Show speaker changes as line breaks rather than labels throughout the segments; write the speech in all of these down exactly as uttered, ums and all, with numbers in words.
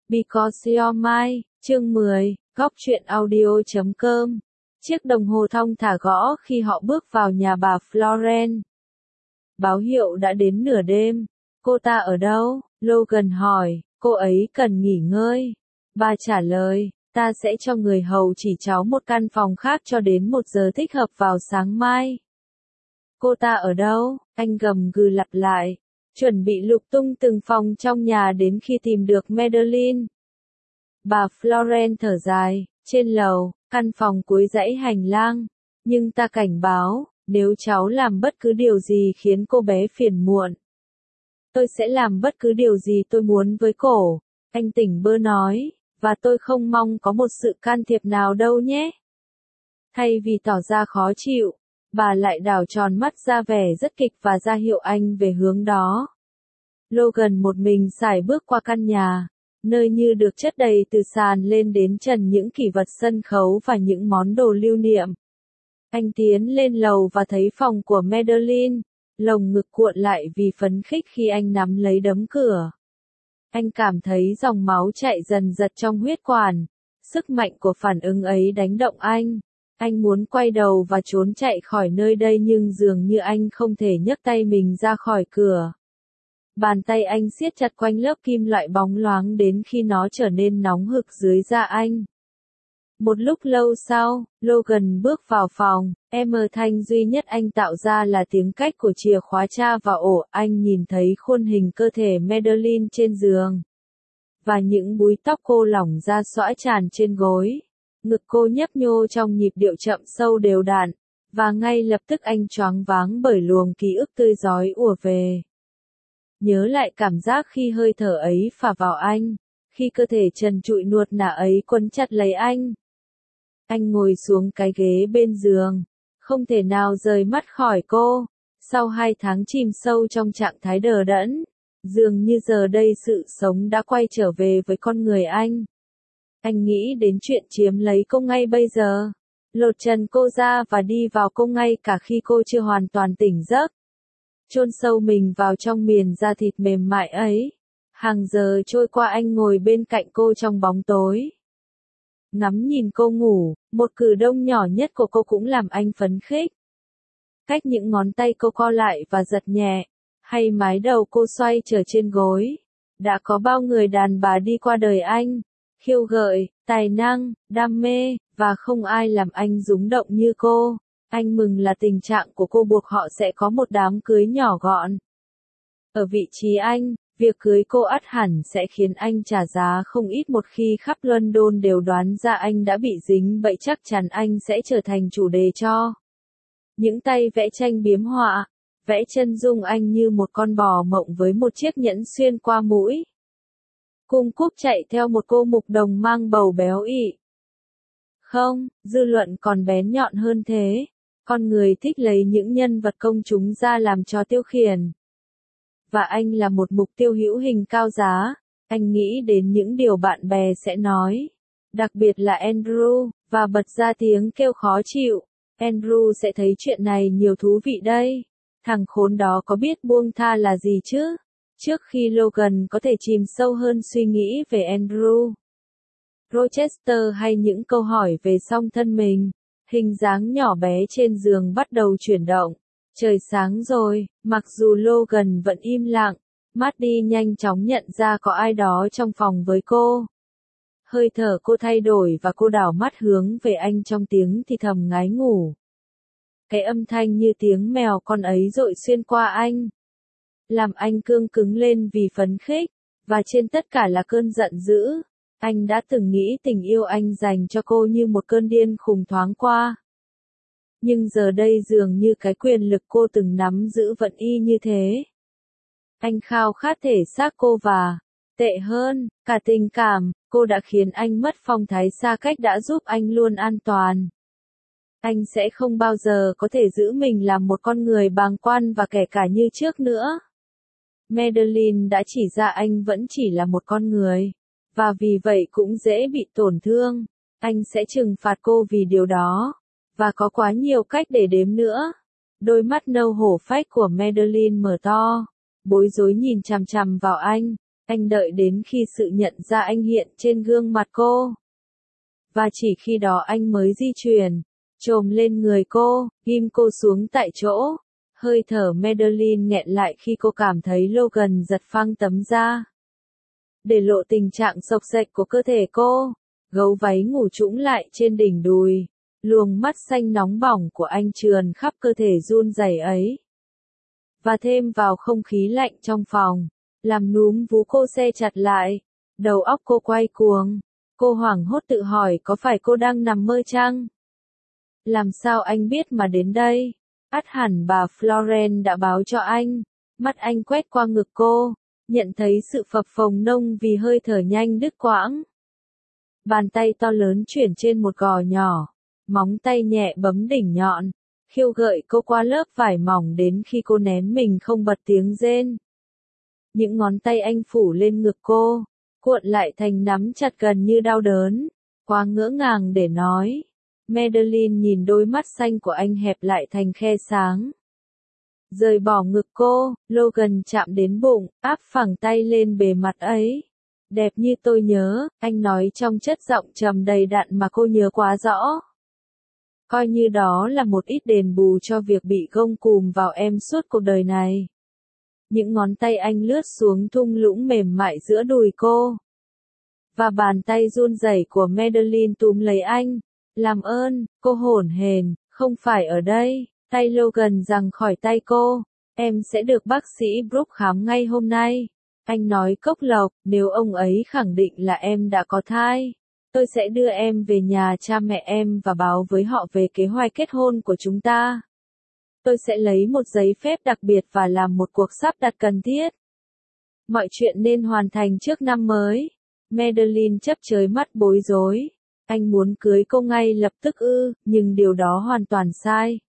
Because You're Mine, chương mười, góc truyện audio chấm com. Chiếc đồng hồ thong thả gõ khi họ bước vào nhà bà Florence. Báo hiệu đã đến nửa đêm. Cô ta ở đâu? Logan hỏi, cô ấy cần nghỉ ngơi. Bà trả lời, ta sẽ cho người hầu chỉ cháu một căn phòng khác cho đến một giờ thích hợp vào sáng mai. Cô ta ở đâu? Anh gầm gừ lặp lại, chuẩn bị lục tung từng phòng trong nhà đến khi tìm được Madeline. Bà Florence thở dài, trên lầu, căn phòng cuối dãy hành lang. Nhưng ta cảnh báo, nếu cháu làm bất cứ điều gì khiến cô bé phiền muộn, tôi sẽ làm bất cứ điều gì tôi muốn với cổ. Anh tỉnh bơ nói, và tôi không mong có một sự can thiệp nào đâu nhé. Thay vì tỏ ra khó chịu, bà lại đảo tròn mắt ra vẻ rất kịch và ra hiệu anh về hướng đó. Logan một mình sải bước qua căn nhà, nơi như được chất đầy từ sàn lên đến trần những kỷ vật sân khấu và những món đồ lưu niệm. Anh tiến lên lầu và thấy phòng của Madeline, lồng ngực cuộn lại vì phấn khích khi anh nắm lấy đấm cửa. Anh cảm thấy dòng máu chạy dần dật trong huyết quản, sức mạnh của phản ứng ấy đánh động anh. Anh muốn quay đầu và trốn chạy khỏi nơi đây nhưng dường như anh không thể nhấc tay mình ra khỏi cửa. Bàn tay anh siết chặt quanh lớp kim loại bóng loáng đến khi nó trở nên nóng hực dưới da anh. Một lúc lâu sau, Logan bước vào phòng, âm thanh duy nhất anh tạo ra là tiếng cách của chìa khóa tra vào ổ. Anh nhìn thấy khuôn hình cơ thể Madeline trên giường, và những búi tóc cô lỏng ra xõa tràn trên gối. Ngực cô nhấp nhô trong nhịp điệu chậm sâu đều đặn, và ngay lập tức anh choáng váng bởi luồng ký ức tươi rói ùa về. Nhớ lại cảm giác khi hơi thở ấy phả vào anh, khi cơ thể trần trụi nuột nà ấy quấn chặt lấy anh. Anh ngồi xuống cái ghế bên giường, không thể nào rời mắt khỏi cô. Sau hai tháng chìm sâu trong trạng thái đờ đẫn, dường như giờ đây sự sống đã quay trở về với con người anh. Anh nghĩ đến chuyện chiếm lấy cô ngay bây giờ, lột trần cô ra và đi vào cô ngay cả khi cô chưa hoàn toàn tỉnh giấc. Chôn sâu mình vào trong miền da thịt mềm mại ấy. Hàng giờ trôi qua anh ngồi bên cạnh cô trong bóng tối, ngắm nhìn cô ngủ, một cử động nhỏ nhất của cô cũng làm anh phấn khích. Cách những ngón tay cô co lại và giật nhẹ, hay mái đầu cô xoay trở trên gối. Đã có bao người đàn bà đi qua đời anh, khiêu gợi, tài năng, đam mê, và không ai làm anh rúng động như cô. Anh mừng là tình trạng của cô buộc họ sẽ có một đám cưới nhỏ gọn. Ở vị trí anh, việc cưới cô ắt hẳn sẽ khiến anh trả giá không ít một khi khắp London đều đoán ra anh đã bị dính bẫy. Chắc chắn anh sẽ trở thành chủ đề cho những tay vẽ tranh biếm họa, vẽ chân dung anh như một con bò mộng với một chiếc nhẫn xuyên qua mũi. Cung cúp chạy theo một cô mục đồng mang bầu béo ị. Không, dư luận còn bén nhọn hơn thế. Con người thích lấy những nhân vật công chúng ra làm trò tiêu khiển. Và anh là một mục tiêu hữu hình cao giá. Anh nghĩ đến những điều bạn bè sẽ nói, đặc biệt là Andrew, và bật ra tiếng kêu khó chịu. Andrew sẽ thấy chuyện này nhiều thú vị đây. Thằng khốn đó có biết buông tha là gì chứ? Trước khi Logan có thể chìm sâu hơn suy nghĩ về Andrew, Rochester hay những câu hỏi về song thân mình, hình dáng nhỏ bé trên giường bắt đầu chuyển động. Trời sáng rồi, mặc dù Logan vẫn im lặng, Maddie nhanh chóng nhận ra có ai đó trong phòng với cô. Hơi thở cô thay đổi và cô đảo mắt hướng về anh trong tiếng thì thầm ngái ngủ. Cái âm thanh như tiếng mèo con ấy dội xuyên qua anh, làm anh cương cứng lên vì phấn khích, và trên tất cả là cơn giận dữ. Anh đã từng nghĩ tình yêu anh dành cho cô như một cơn điên khùng thoáng qua. Nhưng giờ đây dường như cái quyền lực cô từng nắm giữ vẫn y như thế. Anh khao khát thể xác cô và, tệ hơn, cả tình cảm. Cô đã khiến anh mất phong thái xa cách đã giúp anh luôn an toàn. Anh sẽ không bao giờ có thể giữ mình làm một con người bàng quan và kể cả như trước nữa. Madeline đã chỉ ra anh vẫn chỉ là một con người, và vì vậy cũng dễ bị tổn thương. Anh sẽ trừng phạt cô vì điều đó, và có quá nhiều cách để đếm nữa. Đôi mắt nâu hổ phách của Madeline mở to, bối rối nhìn chằm chằm vào anh. Anh đợi đến khi sự nhận ra anh hiện trên gương mặt cô. Và chỉ khi đó anh mới di chuyển, chồm lên người cô, ghim cô xuống tại chỗ. Hơi thở Madeline nghẹn lại khi cô cảm thấy Logan giật phăng tấm da, để lộ tình trạng xộc xệch của cơ thể cô. Gấu váy ngủ trũng lại trên đỉnh đùi, luồng mắt xanh nóng bỏng của anh trườn khắp cơ thể run rẩy ấy. Và thêm vào không khí lạnh trong phòng, làm núm vú cô se chặt lại, đầu óc cô quay cuồng. Cô hoảng hốt tự hỏi có phải cô đang nằm mơ chăng? Làm sao anh biết mà đến đây? Ắt hẳn bà Florence đã báo cho anh. Mắt anh quét qua ngực cô, nhận thấy sự phập phồng nông vì hơi thở nhanh đứt quãng. Bàn tay to lớn chuyển trên một gò nhỏ, móng tay nhẹ bấm đỉnh nhọn, khiêu gợi cô qua lớp vải mỏng đến khi cô nén mình không bật tiếng rên. Những ngón tay anh phủ lên ngực cô, cuộn lại thành nắm chặt gần như đau đớn, quá ngỡ ngàng để nói. Madeline nhìn đôi mắt xanh của anh hẹp lại thành khe sáng. Rời bỏ ngực cô, Logan chạm đến bụng, áp phẳng tay lên bề mặt ấy. Đẹp như tôi nhớ, anh nói trong chất giọng trầm đầy đặn mà cô nhớ quá rõ. Coi như đó là một ít đền bù cho việc bị gông cùm vào em suốt cuộc đời này. Những ngón tay anh lướt xuống thung lũng mềm mại giữa đùi cô. Và bàn tay run rẩy của Madeline túm lấy anh. Làm ơn, cô hổn hển, không phải ở đây. Tay Logan giằng khỏi tay cô. Em sẽ được bác sĩ Brooke khám ngay hôm nay. Anh nói cốc lộc, nếu ông ấy khẳng định là em đã có thai, tôi sẽ đưa em về nhà cha mẹ em và báo với họ về kế hoạch kết hôn của chúng ta. Tôi sẽ lấy một giấy phép đặc biệt và làm một cuộc sắp đặt cần thiết. Mọi chuyện nên hoàn thành trước năm mới. Madeline chớp chới mắt bối rối. Anh muốn cưới cô ngay lập tức ư, nhưng điều đó hoàn toàn sai.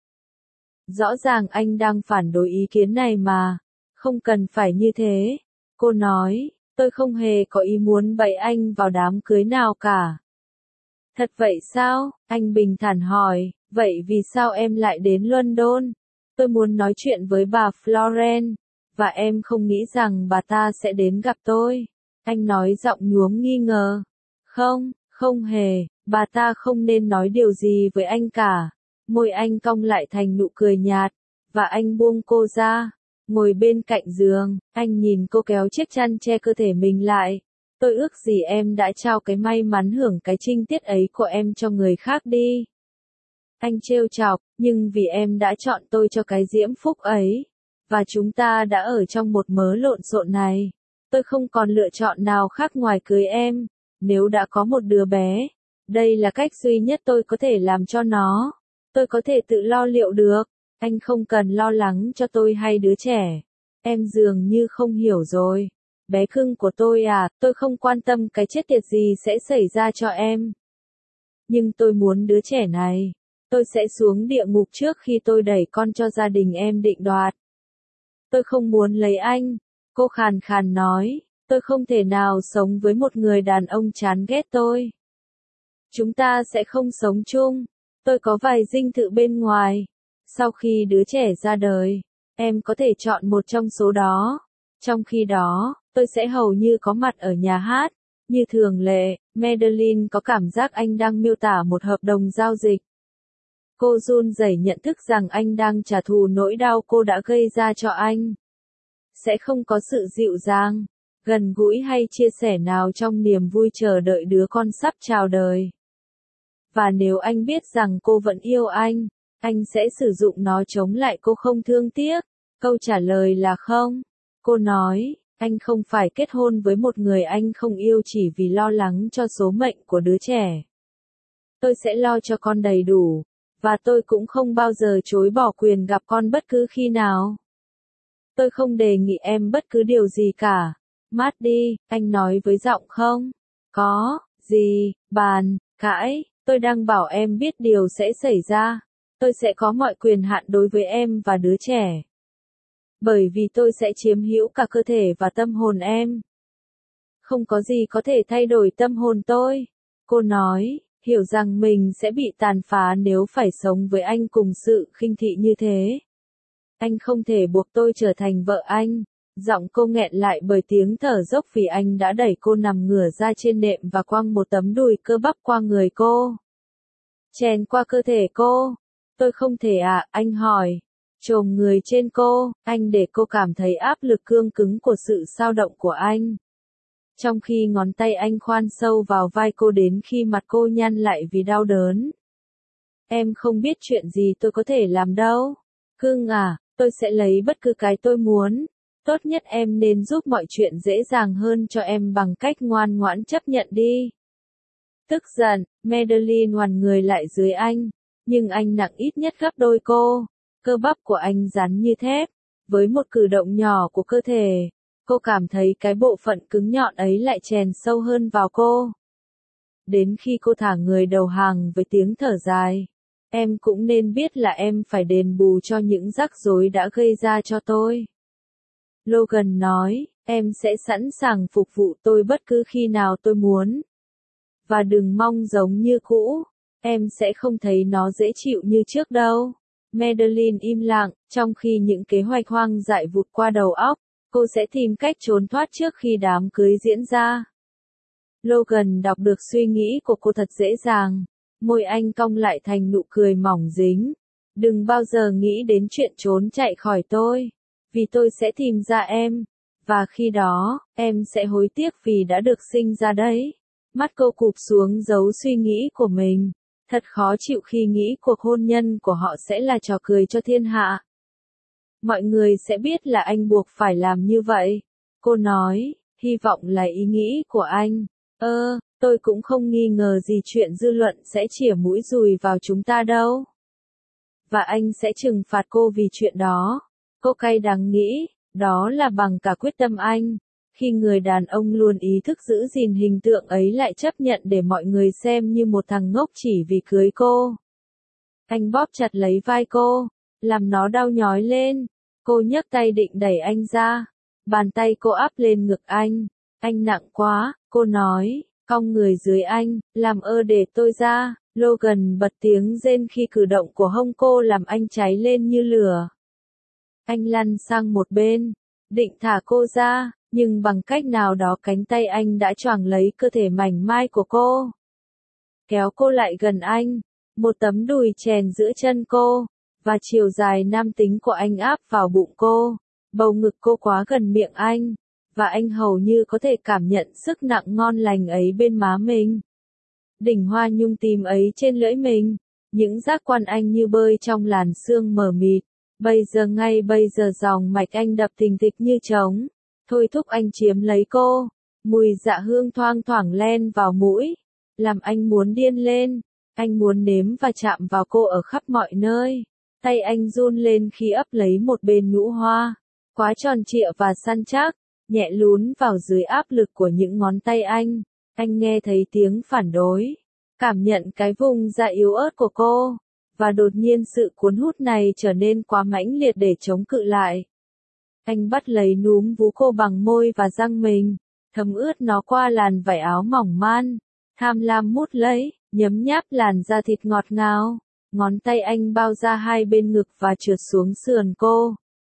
Rõ ràng anh đang phản đối ý kiến này mà. Không cần phải như thế. Cô nói, tôi không hề có ý muốn bẫy anh vào đám cưới nào cả. Thật vậy sao? Anh bình thản hỏi, vậy vì sao em lại đến London? Tôi muốn nói chuyện với bà Florence, và em không nghĩ rằng bà ta sẽ đến gặp tôi. Anh nói giọng nhuốm nghi ngờ. Không, không hề, bà ta không nên nói điều gì với anh cả. Môi anh cong lại thành nụ cười nhạt, và anh buông cô ra. Ngồi bên cạnh giường, anh nhìn cô kéo chiếc chăn che cơ thể mình lại. Tôi ước gì em đã trao cái may mắn hưởng cái trinh tiết ấy của em cho người khác đi. Anh trêu chọc, nhưng vì em đã chọn tôi cho cái diễm phúc ấy, và chúng ta đã ở trong một mớ lộn xộn này, tôi không còn lựa chọn nào khác ngoài cưới em. Nếu đã có một đứa bé, đây là cách duy nhất tôi có thể làm cho nó. Tôi có thể tự lo liệu được. Anh không cần lo lắng cho tôi hay đứa trẻ. Em dường như không hiểu rồi. Bé cưng của tôi à, tôi không quan tâm cái chết tiệt gì sẽ xảy ra cho em. Nhưng tôi muốn đứa trẻ này. Tôi sẽ xuống địa ngục trước khi tôi đẩy con cho gia đình em định đoạt. Tôi không muốn lấy anh. Cô khàn khàn nói, tôi không thể nào sống với một người đàn ông chán ghét tôi. Chúng ta sẽ không sống chung. Tôi có vài dinh thự bên ngoài. Sau khi đứa trẻ ra đời, em có thể chọn một trong số đó. Trong khi đó, tôi sẽ hầu như có mặt ở nhà hát. Như thường lệ, Madeline có cảm giác anh đang miêu tả một hợp đồng giao dịch. Cô run rẩy nhận thức rằng anh đang trả thù nỗi đau cô đã gây ra cho anh. Sẽ không có sự dịu dàng, gần gũi hay chia sẻ nào trong niềm vui chờ đợi đứa con sắp chào đời. Và nếu anh biết rằng cô vẫn yêu anh, anh sẽ sử dụng nó chống lại cô không thương tiếc. Câu trả lời là không. Cô nói, anh không phải kết hôn với một người anh không yêu chỉ vì lo lắng cho số mệnh của đứa trẻ. Tôi sẽ lo cho con đầy đủ, và tôi cũng không bao giờ chối bỏ quyền gặp con bất cứ khi nào. Tôi không đề nghị em bất cứ điều gì cả. Maddie, anh nói với giọng không có gì bàn cãi. Tôi đang bảo em biết điều sẽ xảy ra. Tôi sẽ có mọi quyền hạn đối với em và đứa trẻ. Bởi vì tôi sẽ chiếm hữu cả cơ thể và tâm hồn em. Không có gì có thể thay đổi tâm hồn tôi. Cô nói, hiểu rằng mình sẽ bị tàn phá nếu phải sống với anh cùng sự khinh thị như thế. Anh không thể buộc tôi trở thành vợ anh. Giọng cô nghẹn lại bởi tiếng thở dốc vì anh đã đẩy cô nằm ngửa ra trên nệm và quăng một tấm đùi cơ bắp qua người cô. Chèn qua cơ thể cô. Tôi không thể à, anh hỏi. Chồm người trên cô, anh để cô cảm thấy áp lực cương cứng của sự xao động của anh. Trong khi ngón tay anh khoan sâu vào vai cô đến khi mặt cô nhăn lại vì đau đớn. Em không biết chuyện gì tôi có thể làm đâu. Cưng à, tôi sẽ lấy bất cứ cái tôi muốn. Tốt nhất em nên giúp mọi chuyện dễ dàng hơn cho em bằng cách ngoan ngoãn chấp nhận đi. Tức giận, Madeline ngoằn người lại dưới anh. Nhưng anh nặng ít nhất gấp đôi cô. Cơ bắp của anh rắn như thép. Với một cử động nhỏ của cơ thể, cô cảm thấy cái bộ phận cứng nhọn ấy lại chèn sâu hơn vào cô. Đến khi cô thả người đầu hàng với tiếng thở dài. Em cũng nên biết là em phải đền bù cho những rắc rối đã gây ra cho tôi. Logan nói, em sẽ sẵn sàng phục vụ tôi bất cứ khi nào tôi muốn. Và đừng mong giống như cũ, em sẽ không thấy nó dễ chịu như trước đâu. Madeline im lặng, trong khi những kế hoạch hoang dại vụt qua đầu óc, cô sẽ tìm cách trốn thoát trước khi đám cưới diễn ra. Logan đọc được suy nghĩ của cô thật dễ dàng, môi anh cong lại thành nụ cười mỏng dính. Đừng bao giờ nghĩ đến chuyện trốn chạy khỏi tôi, vì tôi sẽ tìm ra em, và khi đó, em sẽ hối tiếc vì đã được sinh ra đấy. Mắt cô cụp xuống giấu suy nghĩ của mình. Thật khó chịu khi nghĩ cuộc hôn nhân của họ sẽ là trò cười cho thiên hạ. Mọi người sẽ biết là anh buộc phải làm như vậy. Cô nói, hy vọng là ý nghĩ của anh. Ơ, tôi cũng không nghi ngờ gì chuyện dư luận sẽ chĩa mũi dùi vào chúng ta đâu. Và anh sẽ trừng phạt cô vì chuyện đó. Cô cay đắng nghĩ, đó là bằng cả quyết tâm anh. Khi người đàn ông luôn ý thức giữ gìn hình tượng ấy lại chấp nhận để mọi người xem như một thằng ngốc chỉ vì cưới cô. Anh bóp chặt lấy vai cô, làm nó đau nhói lên. Cô nhấc tay định đẩy anh ra. Bàn tay cô áp lên ngực anh. Anh nặng quá, cô nói, cong người dưới anh, làm ơ để tôi ra. Logan bật tiếng rên khi cử động của hông cô làm anh cháy lên như lửa. Anh lăn sang một bên, định thả cô ra. Nhưng bằng cách nào đó cánh tay anh đã choàng lấy cơ thể mảnh mai của cô. Kéo cô lại gần anh, một tấm đùi chèn giữa chân cô, và chiều dài nam tính của anh áp vào bụng cô. Bầu ngực cô quá gần miệng anh, và anh hầu như có thể cảm nhận sức nặng ngon lành ấy bên má mình. Đỉnh hoa nhung tím ấy trên lưỡi mình, những giác quan anh như bơi trong làn sương mờ mịt. Bây giờ ngay bây giờ dòng mạch anh đập thình thịch như trống. Thôi thúc anh chiếm lấy cô, mùi dạ hương thoang thoảng len vào mũi, làm anh muốn điên lên, anh muốn nếm và chạm vào cô ở khắp mọi nơi. Tay anh run lên khi ấp lấy một bên nhũ hoa, quá tròn trịa và săn chắc, nhẹ lún vào dưới áp lực của những ngón tay anh. Anh nghe thấy tiếng phản đối, cảm nhận cái vùng dạ yếu ớt của cô, và đột nhiên sự cuốn hút này trở nên quá mãnh liệt để chống cự lại. Anh bắt lấy núm vú cô bằng môi và răng mình, thấm ướt nó qua làn vải áo mỏng man, tham lam mút lấy, nhấm nháp làn da thịt ngọt ngào. Ngón tay anh bao ra hai bên ngực và trượt xuống sườn cô.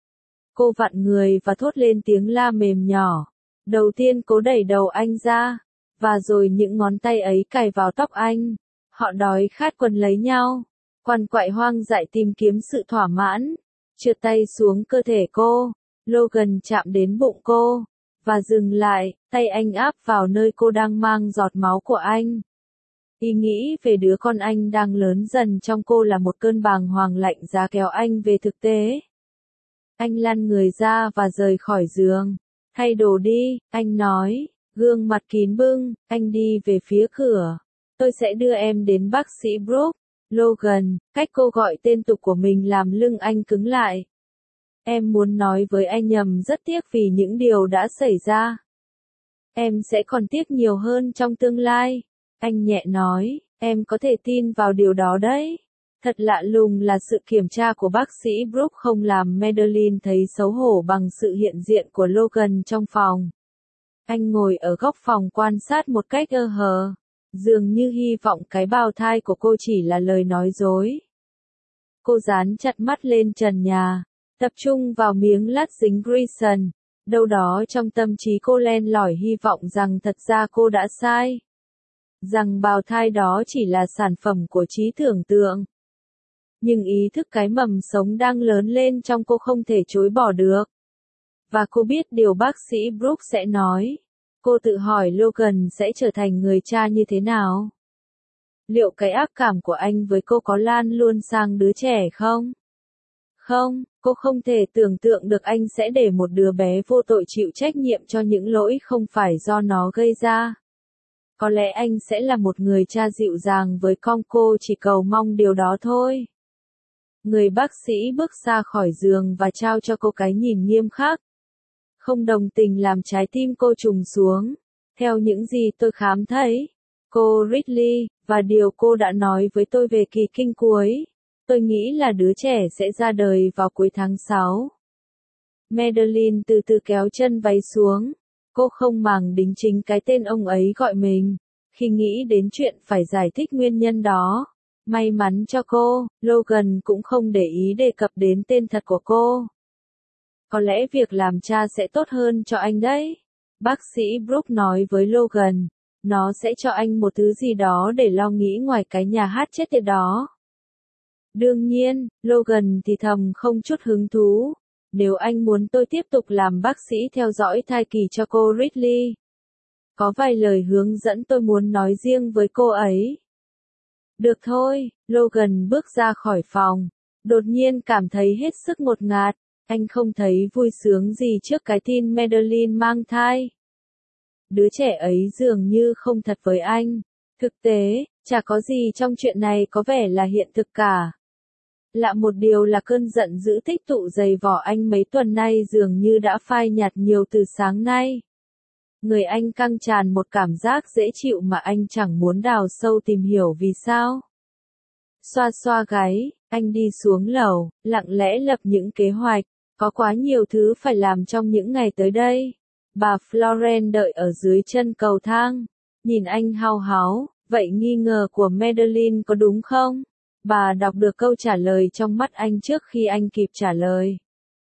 Cô vặn người và thốt lên tiếng la mềm nhỏ. Đầu tiên cố đẩy đầu anh ra, và rồi những ngón tay ấy cày vào tóc anh. Họ đói khát quấn lấy nhau, quằn quại hoang dại tìm kiếm sự thỏa mãn. Trượt tay xuống cơ thể cô. Logan chạm đến bụng cô, và dừng lại, tay anh áp vào nơi cô đang mang giọt máu của anh. Ý nghĩ về đứa con anh đang lớn dần trong cô là một cơn bàng hoàng lạnh giá kéo anh về thực tế. Anh lăn người ra và rời khỏi giường. Thay đồ đi, anh nói, gương mặt kín bưng, anh đi về phía cửa. Tôi sẽ đưa em đến bác sĩ Brooke. Logan, cách cô gọi tên tục của mình làm lưng anh cứng lại. Em muốn nói với anh nhầm rất tiếc vì những điều đã xảy ra. Em sẽ còn tiếc nhiều hơn trong tương lai. Anh nhẹ nói, em có thể tin vào điều đó đấy. Thật lạ lùng là sự kiểm tra của bác sĩ Brooke không làm Madeline thấy xấu hổ bằng sự hiện diện của Logan trong phòng. Anh ngồi ở góc phòng quan sát một cách ơ hờ, dường như hy vọng cái bào thai của cô chỉ là lời nói dối. Cô dán chặt mắt lên trần nhà, tập trung vào miếng lát dính Grayson, Đâu đó trong tâm trí cô len lỏi hy vọng rằng thật ra cô đã sai. Rằng bào thai đó chỉ là sản phẩm của trí tưởng tượng. Nhưng ý thức cái mầm sống đang lớn lên trong cô không thể chối bỏ được. Và cô biết điều bác sĩ Brooks sẽ nói. Cô tự hỏi Logan sẽ trở thành người cha như thế nào? Liệu cái ác cảm của anh với cô có lan luôn sang đứa trẻ không? Không, cô không thể tưởng tượng được anh sẽ để một đứa bé vô tội chịu trách nhiệm cho những lỗi không phải do nó gây ra. Có lẽ anh sẽ là một người cha dịu dàng với con, cô chỉ cầu mong điều đó thôi. Người bác sĩ bước ra khỏi giường và trao cho cô cái nhìn nghiêm khắc. Không đồng tình làm trái tim cô trùng xuống. Theo những gì tôi khám thấy, cô Ridley, và điều cô đã nói với tôi về kỳ kinh cuối, tôi nghĩ là đứa trẻ sẽ ra đời vào cuối tháng sáu. Madeline từ từ kéo chân váy xuống. Cô không màng đính chính cái tên ông ấy gọi mình. Khi nghĩ đến chuyện phải giải thích nguyên nhân đó. May mắn cho cô, Logan cũng không để ý đề cập đến tên thật của cô. Có lẽ việc làm cha sẽ tốt hơn cho anh đấy. Bác sĩ Brooks nói với Logan. Nó sẽ cho anh một thứ gì đó để lo nghĩ ngoài cái nhà hát chết tiệt đó. Đương nhiên, Logan thì thầm không chút hứng thú. Nếu anh muốn tôi tiếp tục làm bác sĩ theo dõi thai kỳ cho cô Ridley. Có vài lời hướng dẫn tôi muốn nói riêng với cô ấy. Được thôi, Logan bước ra khỏi phòng. Đột nhiên cảm thấy hết sức ngột ngạt. Anh không thấy vui sướng gì trước cái tin Madeline mang thai. Đứa trẻ ấy dường như không thật với anh. Thực tế, chả có gì trong chuyện này có vẻ là hiện thực cả. Lạ một điều là cơn giận dữ tích tụ dày vỏ anh mấy tuần nay dường như đã phai nhạt nhiều từ sáng nay. Người anh căng tràn một cảm giác dễ chịu mà anh chẳng muốn đào sâu tìm hiểu vì sao. Xoa xoa gáy, anh đi xuống lầu, lặng lẽ lập những kế hoạch. Có quá nhiều thứ phải làm trong những ngày tới đây. Bà Florence đợi ở dưới chân cầu thang. Nhìn anh hao háo, vậy nghi ngờ của Madeline có đúng không? Bà đọc được câu trả lời trong mắt anh trước khi anh kịp trả lời.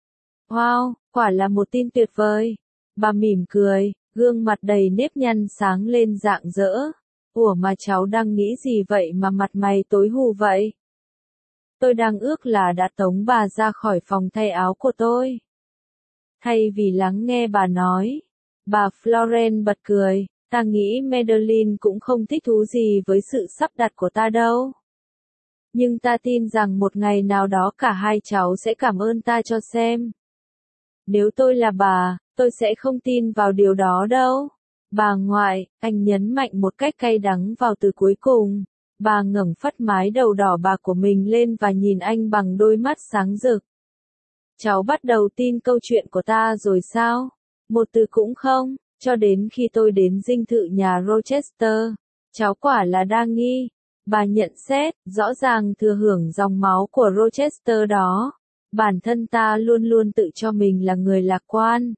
Wow, quả là một tin tuyệt vời. Bà mỉm cười, gương mặt đầy nếp nhăn sáng lên rạng rỡ. Ủa mà cháu đang nghĩ gì vậy mà mặt mày tối hù vậy? Tôi đang ước là đã tống bà ra khỏi phòng thay áo của tôi. Thay vì lắng nghe bà nói, bà Florence bật cười, ta nghĩ Madeline cũng không thích thú gì với sự sắp đặt của ta đâu. Nhưng ta tin rằng một ngày nào đó cả hai cháu sẽ cảm ơn ta cho xem. Nếu tôi là bà, tôi sẽ không tin vào điều đó đâu. Bà ngoại, anh nhấn mạnh một cách cay đắng vào từ cuối cùng. Bà ngẩng phắt mái đầu đỏ bạc của mình lên và nhìn anh bằng đôi mắt sáng rực. Cháu bắt đầu tin câu chuyện của ta rồi sao? Một từ cũng không, cho đến khi tôi đến dinh thự nhà Rochester. Cháu quả là đa nghi. Bà nhận xét, rõ ràng thừa hưởng dòng máu của Rochester đó. Bản thân ta luôn luôn tự cho mình là người lạc quan.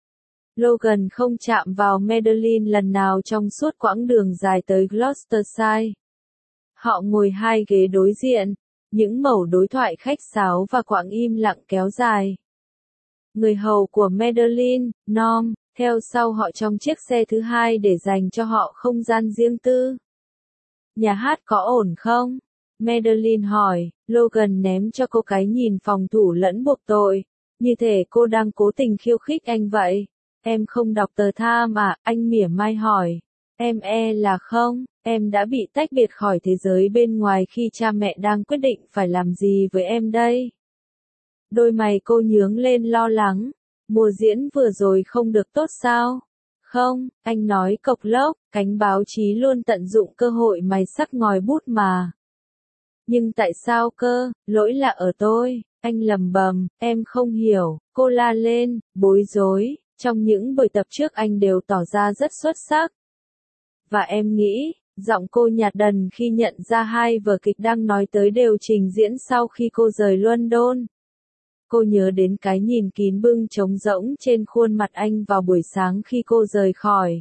Logan không chạm vào Madeline lần nào trong suốt quãng đường dài tới Gloucestershire. Họ ngồi hai ghế đối diện, những mẩu đối thoại khách sáo và quãng im lặng kéo dài. Người hầu của Madeline, Norm, theo sau họ trong chiếc xe thứ hai để dành cho họ không gian riêng tư. Nhà hát có ổn không? Madeline hỏi, Logan ném cho cô cái nhìn phòng thủ lẫn buộc tội, như thể cô đang cố tình khiêu khích anh vậy. Em không đọc tờ Time à? Anh mỉa mai hỏi. Em e là không, em đã bị tách biệt khỏi thế giới bên ngoài khi cha mẹ đang quyết định phải làm gì với em đây. Đôi mày cô nhướng lên lo lắng. Mùa diễn vừa rồi không được tốt sao? Không, anh nói cộc lốc, cánh báo chí luôn tận dụng cơ hội mày sắc ngòi bút mà. Nhưng tại sao cơ, lỗi là ở tôi, anh lầm bầm, em không hiểu, cô la lên, bối rối, trong những buổi tập trước anh đều tỏ ra rất xuất sắc. Và em nghĩ, giọng cô nhạt dần khi nhận ra hai vở kịch đang nói tới đều trình diễn sau khi cô rời London. Cô nhớ đến cái nhìn kín bưng trống rỗng trên khuôn mặt anh vào buổi sáng khi cô rời khỏi.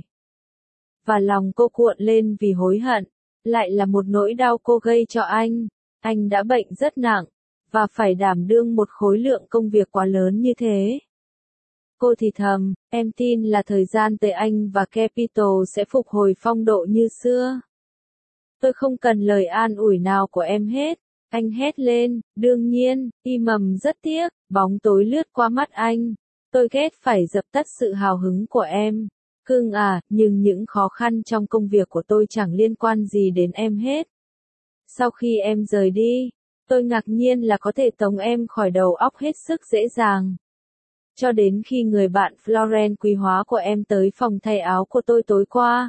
Và lòng cô cuộn lên vì hối hận, lại là một nỗi đau cô gây cho anh. Anh đã bệnh rất nặng, và phải đảm đương một khối lượng công việc quá lớn như thế. Cô thì thầm, em tin là thời gian tới anh và Capital sẽ phục hồi phong độ như xưa. Tôi không cần lời an ủi nào của em hết. Anh hét lên, đương nhiên, im ầm rất tiếc, bóng tối lướt qua mắt anh. Tôi ghét phải dập tắt sự hào hứng của em. Cưng à, nhưng những khó khăn trong công việc của tôi chẳng liên quan gì đến em hết. Sau khi em rời đi, tôi ngạc nhiên là có thể tống em khỏi đầu óc hết sức dễ dàng. Cho đến khi người bạn Florence quý hóa của em tới phòng thay áo của tôi tối qua.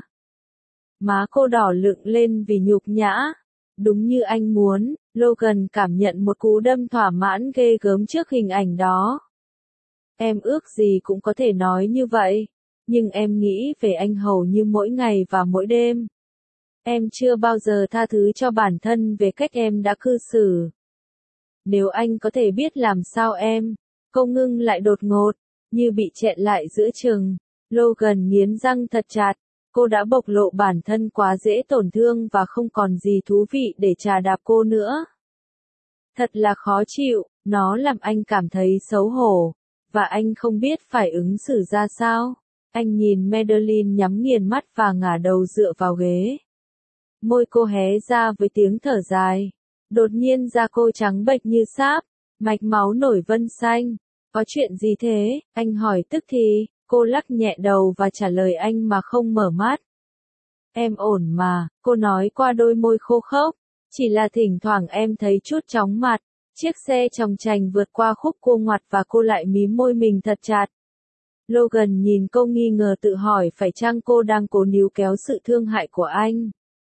Má cô đỏ lựng lên vì nhục nhã. Đúng như anh muốn, Logan cảm nhận một cú đâm thỏa mãn ghê gớm trước hình ảnh đó. Em ước gì cũng có thể nói như vậy, nhưng em nghĩ về anh hầu như mỗi ngày và mỗi đêm. Em chưa bao giờ tha thứ cho bản thân về cách em đã cư xử. Nếu anh có thể biết làm sao em, cô ngưng lại đột ngột, như bị chẹn lại giữa chừng. Logan nghiến răng thật chặt, cô đã bộc lộ bản thân quá dễ tổn thương và không còn gì thú vị để chà đạp cô nữa. Thật là khó chịu, nó làm anh cảm thấy xấu hổ, và anh không biết phải ứng xử ra sao. Anh nhìn Madeline nhắm nghiền mắt và ngả đầu dựa vào ghế. Môi cô hé ra với tiếng thở dài. Đột nhiên da cô trắng bệch như sáp, mạch máu nổi vân xanh. Có chuyện gì thế? Anh hỏi tức thì, cô lắc nhẹ đầu và trả lời anh mà không mở mắt. Em ổn mà, cô nói qua đôi môi khô khốc. Chỉ là thỉnh thoảng em thấy chút chóng mặt. Chiếc xe chòng chành vượt qua khúc cua ngoặt và cô lại mím môi mình thật chặt. Logan nhìn cô nghi ngờ tự hỏi phải chăng cô đang cố níu kéo sự thương hại của anh.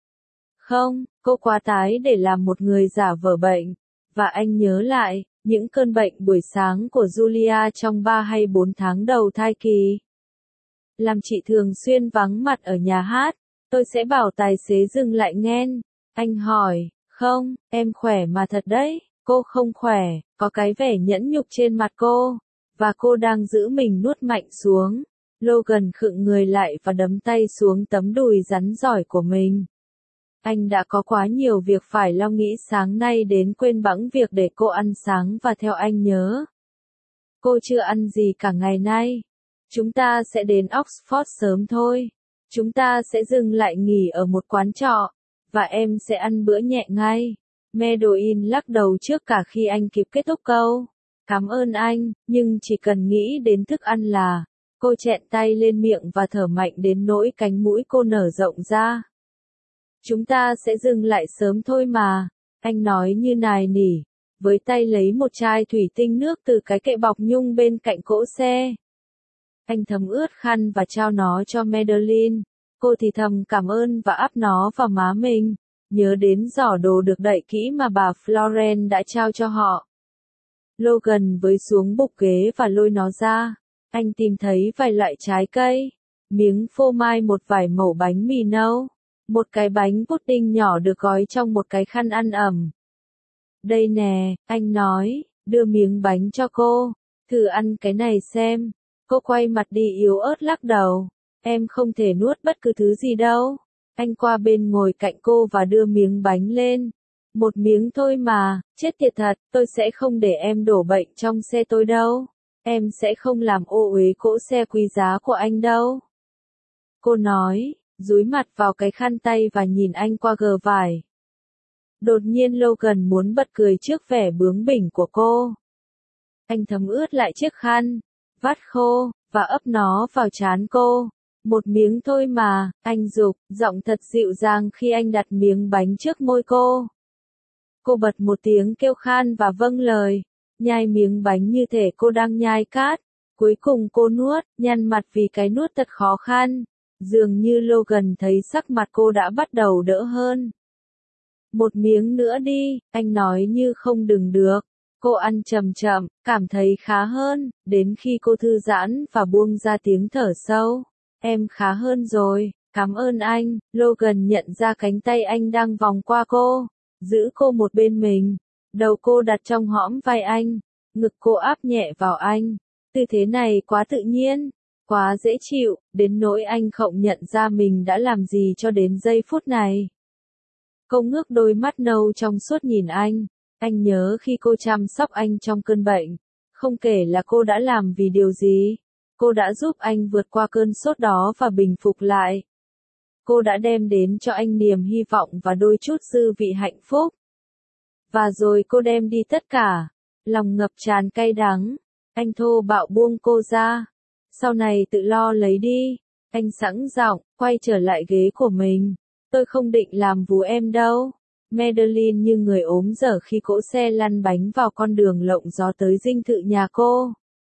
Không, cô quá tái để làm một người giả vờ bệnh. Và anh nhớ lại, những cơn bệnh buổi sáng của Julia trong ba hay bốn tháng đầu thai kỳ. Làm chị thường xuyên vắng mặt ở nhà hát, tôi sẽ bảo tài xế dừng lại nghen. Anh hỏi, không, em khỏe mà thật đấy. Cô không khỏe, có cái vẻ nhẫn nhục trên mặt cô. Và cô đang giữ mình nuốt mạnh xuống. Logan khựng người lại và đấm tay xuống tấm đùi rắn giỏi của mình. Anh đã có quá nhiều việc phải lo nghĩ sáng nay đến quên bẵng việc để cô ăn sáng và theo anh nhớ. Cô chưa ăn gì cả ngày nay. Chúng ta sẽ đến Oxford sớm thôi. Chúng ta sẽ dừng lại nghỉ ở một quán trọ. Và em sẽ ăn bữa nhẹ ngay. Madeline lắc đầu trước cả khi anh kịp kết thúc câu. Cảm ơn anh, nhưng chỉ cần nghĩ đến thức ăn là. Cô chẹn tay lên miệng và thở mạnh đến nỗi cánh mũi cô nở rộng ra. Chúng ta sẽ dừng lại sớm thôi mà. Anh nói như nài nỉ. Với tay lấy một chai thủy tinh nước từ cái kệ bọc nhung bên cạnh cỗ xe. Anh thấm ướt khăn và trao nó cho Madeline. Cô thì thầm cảm ơn và áp nó vào má mình. Nhớ đến giỏ đồ được đậy kỹ mà bà Florence đã trao cho họ. Logan với xuống bục ghế và lôi nó ra. Anh tìm thấy vài loại trái cây. Miếng phô mai, một vài mẩu bánh mì nâu. Một cái bánh pudding nhỏ được gói trong một cái khăn ăn ẩm. Đây nè, anh nói, đưa miếng bánh cho cô. Thử ăn cái này xem. Cô quay mặt đi yếu ớt lắc đầu. Em không thể nuốt bất cứ thứ gì đâu. Anh qua bên ngồi cạnh cô và đưa miếng bánh lên. Một miếng thôi mà, chết tiệt thật, tôi sẽ không để em đổ bệnh trong xe tôi đâu. Em sẽ không làm ô uế cỗ xe quý giá của anh đâu. Cô nói, dúi mặt vào cái khăn tay và nhìn anh qua gờ vải. Đột nhiên Logan muốn bật cười trước vẻ bướng bỉnh của cô. Anh thấm ướt lại chiếc khăn, vắt khô, và ấp nó vào trán cô. Một miếng thôi mà, anh giục, giọng thật dịu dàng khi anh đặt miếng bánh trước môi cô. Cô bật một tiếng kêu khan và vâng lời, nhai miếng bánh như thể cô đang nhai cát. Cuối cùng cô nuốt, nhăn mặt vì cái nuốt thật khó khăn. Dường như Logan thấy sắc mặt cô đã bắt đầu đỡ hơn. Một miếng nữa đi, anh nói như không đừng được. Cô ăn chậm chậm, cảm thấy khá hơn, đến khi cô thư giãn và buông ra tiếng thở sâu. Em khá hơn rồi, cảm ơn anh. Logan nhận ra cánh tay anh đang vòng qua cô, giữ cô một bên mình. Đầu cô đặt trong hõm vai anh, ngực cô áp nhẹ vào anh. Tư thế này quá tự nhiên, quá dễ chịu, đến nỗi anh không nhận ra mình đã làm gì cho đến giây phút này. Cô ngước đôi mắt nâu trong suốt nhìn anh. Anh nhớ khi cô chăm sóc anh trong cơn bệnh, không kể là cô đã làm vì điều gì. Cô đã giúp anh vượt qua cơn sốt đó và bình phục lại. Cô đã đem đến cho anh niềm hy vọng và đôi chút dư vị hạnh phúc. Và rồi cô đem đi tất cả. Lòng ngập tràn cay đắng. Anh thô bạo buông cô ra. Sau này tự lo lấy đi. Anh sẵn giọng, quay trở lại ghế của mình. Tôi không định làm vú em đâu. Madeline như người ốm dở khi cỗ xe lăn bánh vào con đường lộng gió tới dinh thự nhà cô.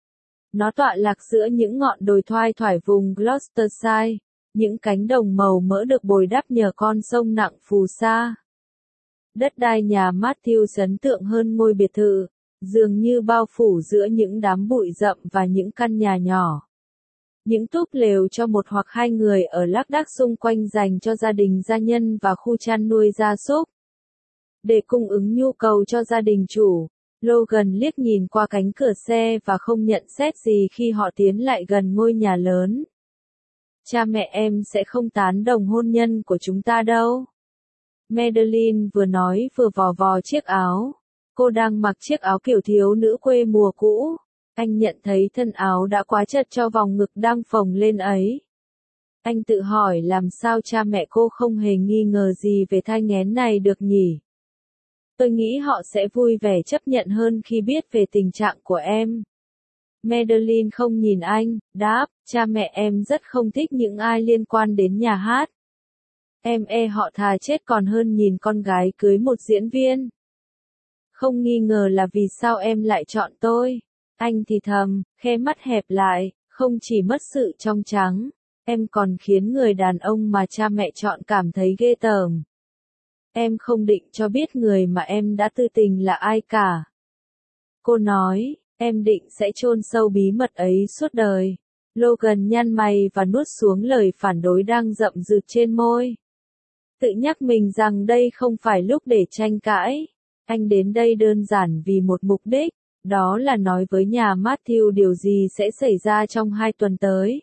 Nó tọa lạc giữa những ngọn đồi thoai thoải vùng Gloucestershire, những cánh đồng màu mỡ được bồi đắp nhờ con sông nặng phù sa. Đất đai nhà Matthew ấn tượng hơn ngôi biệt thự, dường như bao phủ giữa những đám bụi rậm và những căn nhà nhỏ. Những túp lều cho một hoặc hai người ở lác đác xung quanh dành cho gia đình gia nhân và khu chăn nuôi gia súc. Để cung ứng nhu cầu cho gia đình chủ, Logan liếc nhìn qua cánh cửa xe và không nhận xét gì khi họ tiến lại gần ngôi nhà lớn. Cha mẹ em sẽ không tán đồng hôn nhân của chúng ta đâu. Madeline vừa nói vừa vò vò chiếc áo. Cô đang mặc chiếc áo kiểu thiếu nữ quê mùa cũ. Anh nhận thấy thân áo đã quá chật cho vòng ngực đang phồng lên ấy. Anh tự hỏi làm sao cha mẹ cô không hề nghi ngờ gì về thai nghén này được nhỉ? Tôi nghĩ họ sẽ vui vẻ chấp nhận hơn khi biết về tình trạng của em. Madeline không nhìn anh, đáp, cha mẹ em rất không thích những ai liên quan đến nhà hát. Em e họ thà chết còn hơn nhìn con gái cưới một diễn viên. Không nghi ngờ là vì sao em lại chọn tôi. Anh thì thầm, khe mắt hẹp lại, không chỉ mất sự trong trắng, em còn khiến người đàn ông mà cha mẹ chọn cảm thấy ghê tởm. Em không định cho biết người mà em đã tư tình là ai cả. Cô nói, em định sẽ chôn sâu bí mật ấy suốt đời. Logan nhăn mày và nuốt xuống lời phản đối đang rậm rượt trên môi. Tự nhắc mình rằng đây không phải lúc để tranh cãi. Anh đến đây đơn giản vì một mục đích, đó là nói với nhà Matthew điều gì sẽ xảy ra trong hai tuần tới.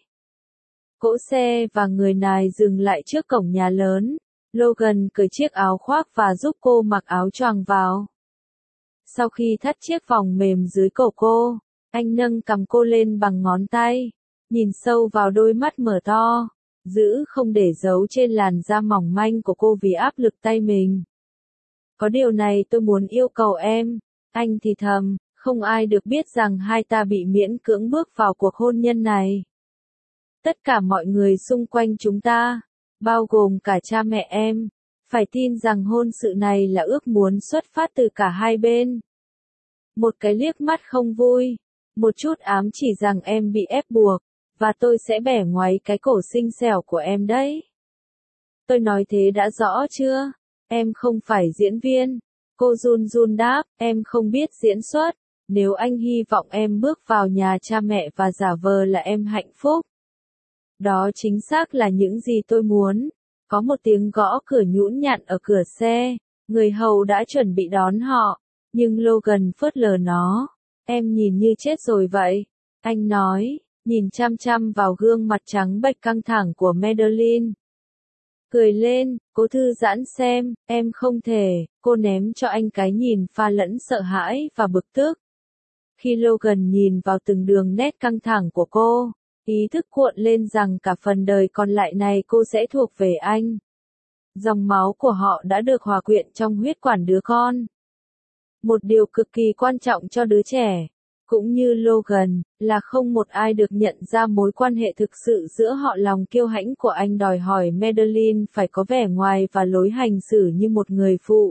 Cỗ xe và người nài dừng lại trước cổng nhà lớn. Logan cởi chiếc áo khoác và giúp cô mặc áo choàng vào. Sau khi thắt chiếc vòng mềm dưới cổ cô, anh nâng cằm cô lên bằng ngón tay, nhìn sâu vào đôi mắt mở to, giữ không để giấu trên làn da mỏng manh của cô vì áp lực tay mình. Có điều này tôi muốn yêu cầu em, anh thì thầm, không ai được biết rằng hai ta bị miễn cưỡng bước vào cuộc hôn nhân này. Tất cả mọi người xung quanh chúng ta, bao gồm cả cha mẹ em, phải tin rằng hôn sự này là ước muốn xuất phát từ cả hai bên. Một cái liếc mắt không vui, một chút ám chỉ rằng em bị ép buộc, và tôi sẽ bẻ ngoáy cái cổ xinh xẻo của em đấy. Tôi nói thế đã rõ chưa? Em không phải diễn viên. Cô run run đáp, em không biết diễn xuất. Nếu anh hy vọng em bước vào nhà cha mẹ và giả vờ là em hạnh phúc. Đó chính xác là những gì tôi muốn. Có một tiếng gõ cửa nhũn nhặn ở cửa xe. Người hầu đã chuẩn bị đón họ. Nhưng Logan phớt lờ nó. Em nhìn như chết rồi vậy. Anh nói, nhìn chăm chăm vào gương mặt trắng bệch căng thẳng của Madeline. Cười lên, cố thư giãn xem, em không thể, cô ném cho anh cái nhìn pha lẫn sợ hãi và bực tức. Khi Logan nhìn vào từng đường nét căng thẳng của cô, ý thức cuộn lên rằng cả phần đời còn lại này cô sẽ thuộc về anh. Dòng máu của họ đã được hòa quyện trong huyết quản đứa con. Một điều cực kỳ quan trọng cho đứa trẻ, cũng như Logan, là không một ai được nhận ra mối quan hệ thực sự giữa họ. Lòng kiêu hãnh của anh đòi hỏi Madeline phải có vẻ ngoài và lối hành xử như một người phụ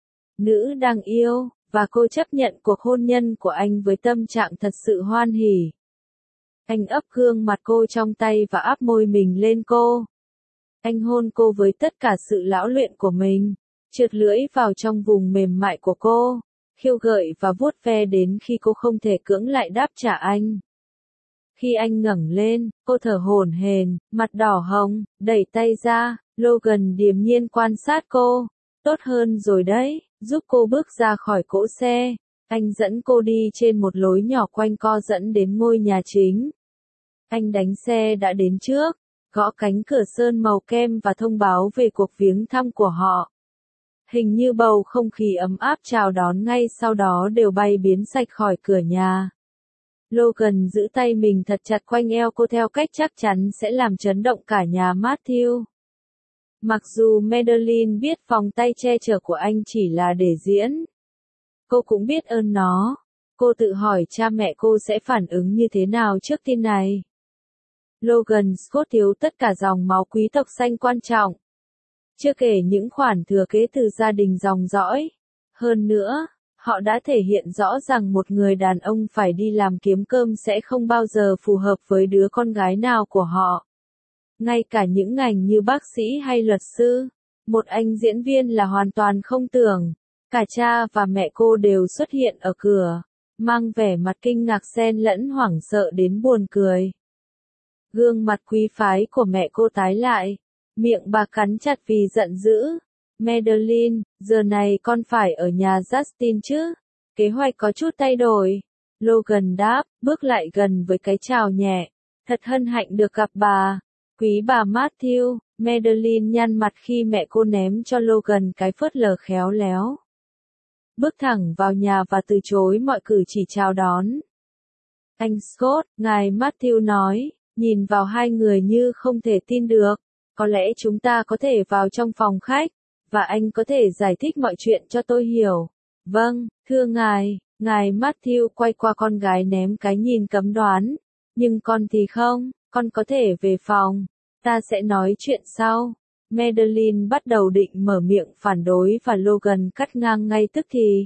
nữ đang yêu, và cô chấp nhận cuộc hôn nhân của anh với tâm trạng thật sự hoan hỉ. Anh ấp gương mặt cô trong tay và áp môi mình lên cô. Anh hôn cô với tất cả sự lão luyện của mình, trượt lưỡi vào trong vùng mềm mại của cô, khiêu gợi và vuốt ve đến khi cô không thể cưỡng lại đáp trả anh. Khi anh ngẩng lên, cô thở hổn hển, mặt đỏ hồng, đẩy tay ra. Logan điềm nhiên quan sát cô. Tốt hơn rồi đấy, giúp cô bước ra khỏi cỗ xe. Anh dẫn cô đi trên một lối nhỏ quanh co dẫn đến ngôi nhà chính. Anh đánh xe đã đến trước, gõ cánh cửa sơn màu kem và thông báo về cuộc viếng thăm của họ. Hình như bầu không khí ấm áp chào đón ngay sau đó đều bay biến sạch khỏi cửa nhà. Logan giữ tay mình thật chặt quanh eo cô theo cách chắc chắn sẽ làm chấn động cả nhà Matthew. Mặc dù Madeline biết vòng tay che chở của anh chỉ là để diễn, cô cũng biết ơn nó. Cô tự hỏi cha mẹ cô sẽ phản ứng như thế nào trước tin này. Logan Scott thiếu tất cả dòng máu quý tộc xanh quan trọng. Chưa kể những khoản thừa kế từ gia đình dòng dõi. Hơn nữa, họ đã thể hiện rõ rằng một người đàn ông phải đi làm kiếm cơm sẽ không bao giờ phù hợp với đứa con gái nào của họ. Ngay cả những ngành như bác sĩ hay luật sư, một anh diễn viên là hoàn toàn không tưởng. Cả cha và mẹ cô đều xuất hiện ở cửa, mang vẻ mặt kinh ngạc xen lẫn hoảng sợ đến buồn cười. Gương mặt quý phái của mẹ cô tái lại, miệng bà cắn chặt vì giận dữ. Madeline, giờ này con phải ở nhà Justin chứ? Kế hoạch có chút thay đổi. Logan đáp, bước lại gần với cái chào nhẹ. Thật hân hạnh được gặp bà. Quý bà Matthew. Madeline nhăn mặt khi mẹ cô ném cho Logan cái phớt lờ khéo léo. Bước thẳng vào nhà và từ chối mọi cử chỉ chào đón. Anh Scott, ngài Matthew nói, nhìn vào hai người như không thể tin được. Có lẽ chúng ta có thể vào trong phòng khách, và anh có thể giải thích mọi chuyện cho tôi hiểu. Vâng, thưa ngài. Ngài Matthew quay qua con gái ném cái nhìn cấm đoán. Nhưng con thì không, con có thể về phòng. Ta sẽ nói chuyện sau. Madeline bắt đầu định mở miệng phản đối và Logan cắt ngang ngay tức thì.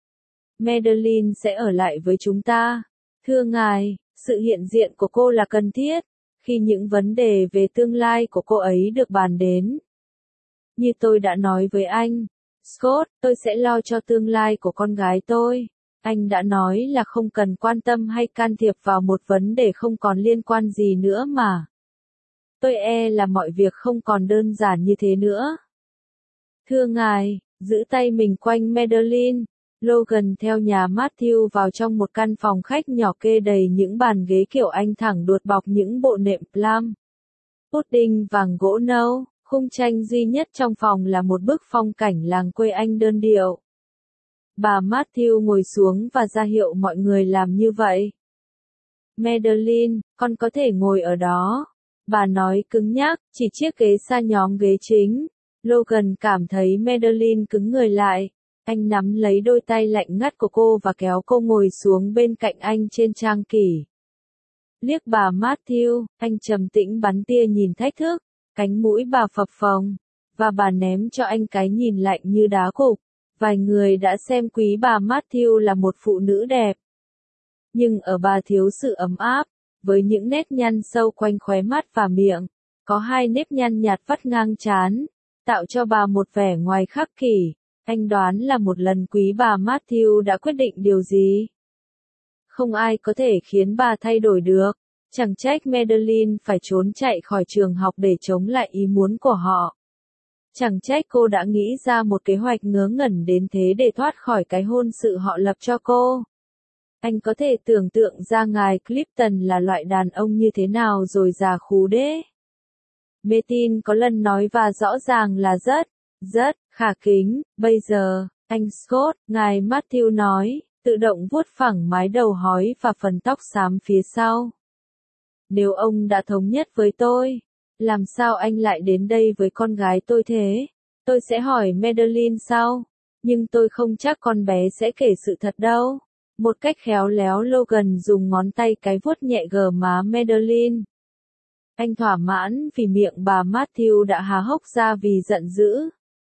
Madeline sẽ ở lại với chúng ta. Thưa ngài, sự hiện diện của cô là cần thiết, khi những vấn đề về tương lai của cô ấy được bàn đến. Như tôi đã nói với anh, Scott, tôi sẽ lo cho tương lai của con gái tôi. Anh đã nói là không cần quan tâm hay can thiệp vào một vấn đề không còn liên quan gì nữa mà. Tôi e là mọi việc không còn đơn giản như thế nữa. Thưa ngài, giữ tay mình quanh Madeline, Logan theo nhà Matthew vào trong một căn phòng khách nhỏ kê đầy những bàn ghế kiểu Anh thẳng đuột bọc những bộ nệm plum, pudding vàng gỗ nâu. Khung tranh duy nhất trong phòng là một bức phong cảnh làng quê Anh đơn điệu. Bà Matthew ngồi xuống và ra hiệu mọi người làm như vậy. Madeline, con có thể ngồi ở đó. Bà nói cứng nhắc, chỉ chiếc ghế xa nhóm ghế chính. Logan cảm thấy Madeline cứng người lại. Anh nắm lấy đôi tay lạnh ngắt của cô và kéo cô ngồi xuống bên cạnh anh trên trang kỷ. Liếc bà Matthew, anh trầm tĩnh bắn tia nhìn thách thức. Cánh mũi bà phập phồng, và bà ném cho anh cái nhìn lạnh như đá cục. Vài người đã xem quý bà Matthew là một phụ nữ đẹp. Nhưng ở bà thiếu sự ấm áp, với những nếp nhăn sâu quanh khóe mắt và miệng. Có hai nếp nhăn nhạt vắt ngang trán, tạo cho bà một vẻ ngoài khắc kỷ. Anh đoán là một lần quý bà Matthew đã quyết định điều gì. Không ai có thể khiến bà thay đổi được. Chẳng trách Madeline phải trốn chạy khỏi trường học để chống lại ý muốn của họ. Chẳng trách cô đã nghĩ ra một kế hoạch ngớ ngẩn đến thế để thoát khỏi cái hôn sự họ lập cho cô. Anh có thể tưởng tượng ra ngài Clifton là loại đàn ông như thế nào rồi già khú đấy. Metin có lần nói và rõ ràng là rất, rất, khả kính. Bây giờ, anh Scott, ngài Matthew nói, tự động vuốt phẳng mái đầu hói và phần tóc xám phía sau. Nếu ông đã thống nhất với tôi, làm sao anh lại đến đây với con gái tôi thế? Tôi sẽ hỏi Madeline sau, nhưng tôi không chắc con bé sẽ kể sự thật đâu. Một cách khéo léo Logan dùng ngón tay cái vuốt nhẹ gờ má Madeline. Anh thỏa mãn vì miệng bà Matthew đã há hốc ra vì giận dữ.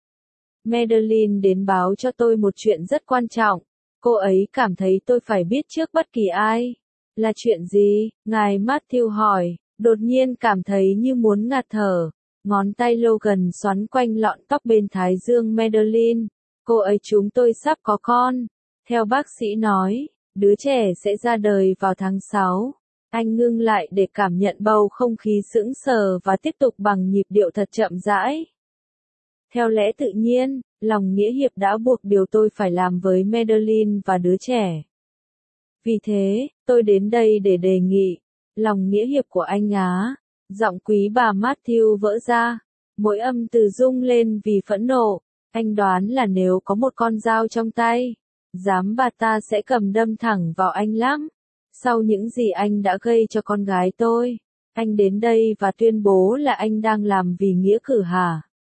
Madeline đến báo cho tôi một chuyện rất quan trọng. Cô ấy cảm thấy tôi phải biết trước bất kỳ ai. Là chuyện gì? Ngài Matthew hỏi, đột nhiên cảm thấy như muốn ngạt thở. Ngón tay Logan xoắn quanh lọn tóc bên thái dương Madeline. Cô ấy chúng tôi sắp có con. Theo bác sĩ nói, đứa trẻ sẽ ra đời vào tháng sáu. Anh ngưng lại để cảm nhận bầu không khí sững sờ và tiếp tục bằng nhịp điệu thật chậm rãi. Theo lẽ tự nhiên, lòng nghĩa hiệp đã buộc điều tôi phải làm với Madeline và đứa trẻ. Vì thế, tôi đến đây để đề nghị. Lòng nghĩa hiệp của anh á. Giọng quý bà Matthew vỡ ra. Mỗi âm từ rung lên vì phẫn nộ. Anh đoán là nếu có một con dao trong tay, dám bà ta sẽ cầm đâm thẳng vào anh lắm. Sau những gì anh đã gây cho con gái tôi, anh đến đây và tuyên bố là anh đang làm vì nghĩa cử hả?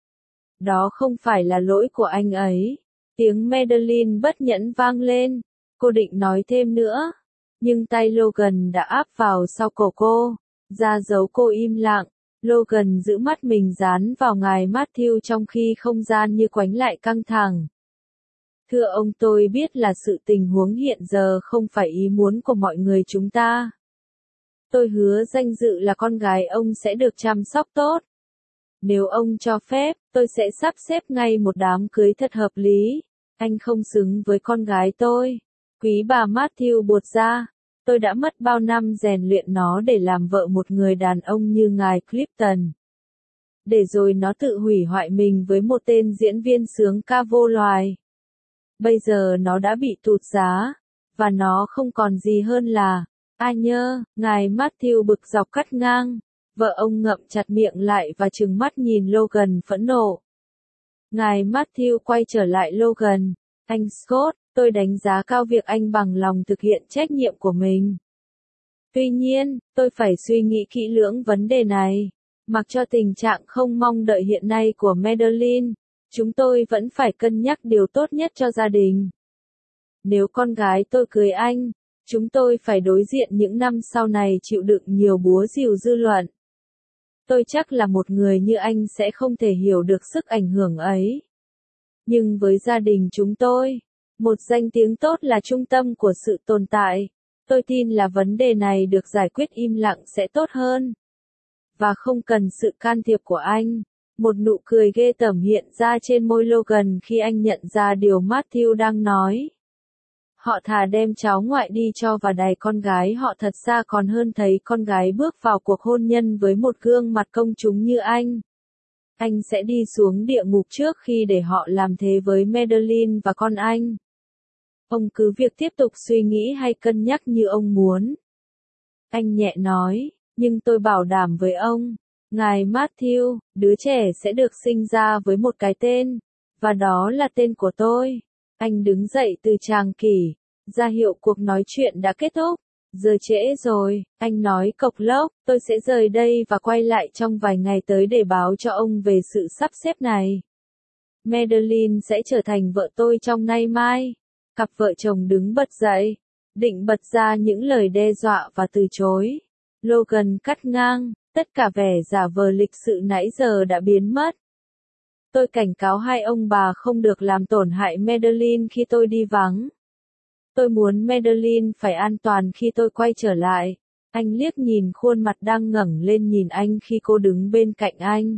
Đó không phải là lỗi của anh ấy. Tiếng Madeline bất nhẫn vang lên. Cô định nói thêm nữa, nhưng tay Logan đã áp vào sau cổ cô, ra dấu cô im lặng. Logan giữ mắt mình dán vào ngài Matthew trong khi không gian như quánh lại căng thẳng. Thưa ông, tôi biết là sự tình huống hiện giờ không phải ý muốn của mọi người chúng ta. Tôi hứa danh dự là con gái ông sẽ được chăm sóc tốt. Nếu ông cho phép, tôi sẽ sắp xếp ngay một đám cưới thật hợp lý. Anh không xứng với con gái tôi. Quý bà Matthew buột ra. Tôi đã mất bao năm rèn luyện nó để làm vợ một người đàn ông như ngài Clifton. Để rồi nó tự hủy hoại mình với một tên diễn viên sướng ca vô loài. Bây giờ nó đã bị tụt giá, và nó không còn gì hơn là, ai nhơ, ngài Matthew bực dọc cắt ngang. Vợ ông ngậm chặt miệng lại và trừng mắt nhìn Logan phẫn nộ. Ngài Matthew quay trở lại Logan. Anh Scott, tôi đánh giá cao việc anh bằng lòng thực hiện trách nhiệm của mình. Tuy nhiên, tôi phải suy nghĩ kỹ lưỡng vấn đề này. Mặc cho tình trạng không mong đợi hiện nay của Madeline, chúng tôi vẫn phải cân nhắc điều tốt nhất cho gia đình. Nếu con gái tôi cưới anh, chúng tôi phải đối diện những năm sau này chịu đựng nhiều búa rìu dư luận. Tôi chắc là một người như anh sẽ không thể hiểu được sức ảnh hưởng ấy. Nhưng với gia đình chúng tôi, một danh tiếng tốt là trung tâm của sự tồn tại. Tôi tin là vấn đề này được giải quyết im lặng sẽ tốt hơn. Và không cần sự can thiệp của anh. Một nụ cười ghê tởm hiện ra trên môi Logan khi anh nhận ra điều Matthew đang nói. Họ thà đem cháu ngoại đi cho và đày con gái họ thật ra còn hơn thấy con gái bước vào cuộc hôn nhân với một gương mặt công chúng như anh. Anh sẽ đi xuống địa ngục trước khi để họ làm thế với Madeline và con anh. Ông cứ việc tiếp tục suy nghĩ hay cân nhắc như ông muốn. Anh nhẹ nói, nhưng tôi bảo đảm với ông, ngài Matthew, đứa trẻ sẽ được sinh ra với một cái tên, và đó là tên của tôi. Anh đứng dậy từ tràng kỷ, ra hiệu cuộc nói chuyện đã kết thúc. Giờ trễ rồi, anh nói cộc lốc, tôi sẽ rời đây và quay lại trong vài ngày tới để báo cho ông về sự sắp xếp này. Madeline sẽ trở thành vợ tôi trong nay mai. Cặp vợ chồng đứng bật dậy, định bật ra những lời đe dọa và từ chối. Logan cắt ngang, tất cả vẻ giả vờ lịch sự nãy giờ đã biến mất. Tôi cảnh cáo hai ông bà không được làm tổn hại Madeline khi tôi đi vắng. Tôi muốn Madeline phải an toàn khi tôi quay trở lại. Anh liếc nhìn khuôn mặt đang ngẩng lên nhìn anh khi cô đứng bên cạnh anh.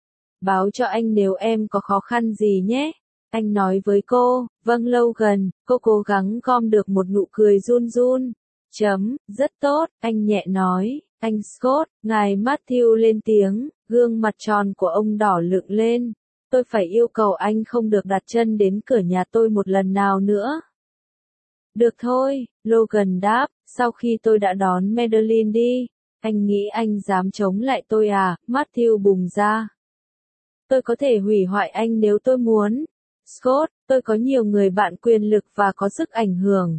Báo cho anh nếu em có khó khăn gì nhé. Anh nói với cô, vâng Logan, cô cố gắng gom được một nụ cười run run. Chấm, rất tốt, anh nhẹ nói. Anh Scott, ngài Matthew lên tiếng, gương mặt tròn của ông đỏ lựng lên. Tôi phải yêu cầu anh không được đặt chân đến cửa nhà tôi một lần nào nữa. Được thôi, Logan đáp, sau khi tôi đã đón Madeline đi. Anh nghĩ anh dám chống lại tôi à? Matthew bùng ra. Tôi có thể hủy hoại anh nếu tôi muốn. Scott, tôi có nhiều người bạn quyền lực và có sức ảnh hưởng.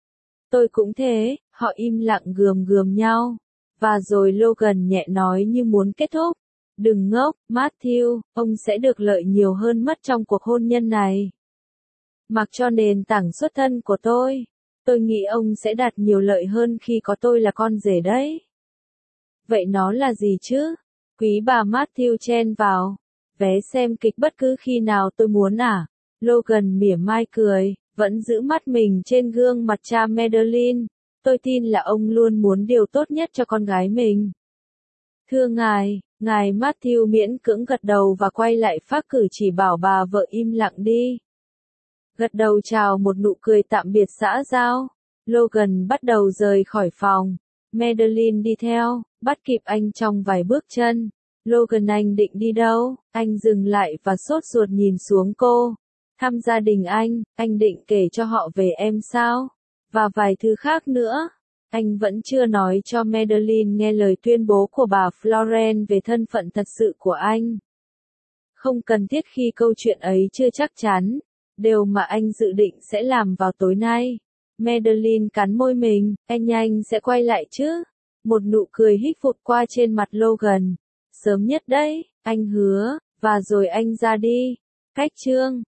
Tôi cũng thế, họ im lặng gườm gườm nhau. Và rồi Logan nhẹ nói như muốn kết thúc. Đừng ngốc, Matthew, ông sẽ được lợi nhiều hơn mất trong cuộc hôn nhân này. Mặc cho nền tảng xuất thân của tôi, tôi nghĩ ông sẽ đạt nhiều lợi hơn khi có tôi là con rể đấy. Vậy nó là gì chứ? Quý bà Matthew chen vào. Vé xem kịch bất cứ khi nào tôi muốn à? Logan mỉa mai cười, vẫn giữ mắt mình trên gương mặt cha Madeline. Tôi tin là ông luôn muốn điều tốt nhất cho con gái mình. Thưa ngài, ngài Matthew miễn cưỡng gật đầu và quay lại phác cử chỉ bảo bà vợ im lặng đi. Gật đầu chào một nụ cười tạm biệt xã giao. Logan bắt đầu rời khỏi phòng. Madeline đi theo, bắt kịp anh trong vài bước chân. Logan, anh định đi đâu? Anh dừng lại và sốt ruột nhìn xuống cô. Thăm gia đình anh, anh định kể cho họ về em sao? Và vài thứ khác nữa. Anh vẫn chưa nói cho Madeline nghe lời tuyên bố của bà Florence về thân phận thật sự của anh. Không cần thiết khi câu chuyện ấy chưa chắc chắn. Điều mà anh dự định sẽ làm vào tối nay. Madeline cắn môi mình, anh nhanh sẽ quay lại chứ. Một nụ cười hít vụt qua trên mặt Logan. Sớm nhất đấy, anh hứa, và rồi anh ra đi. Cách chương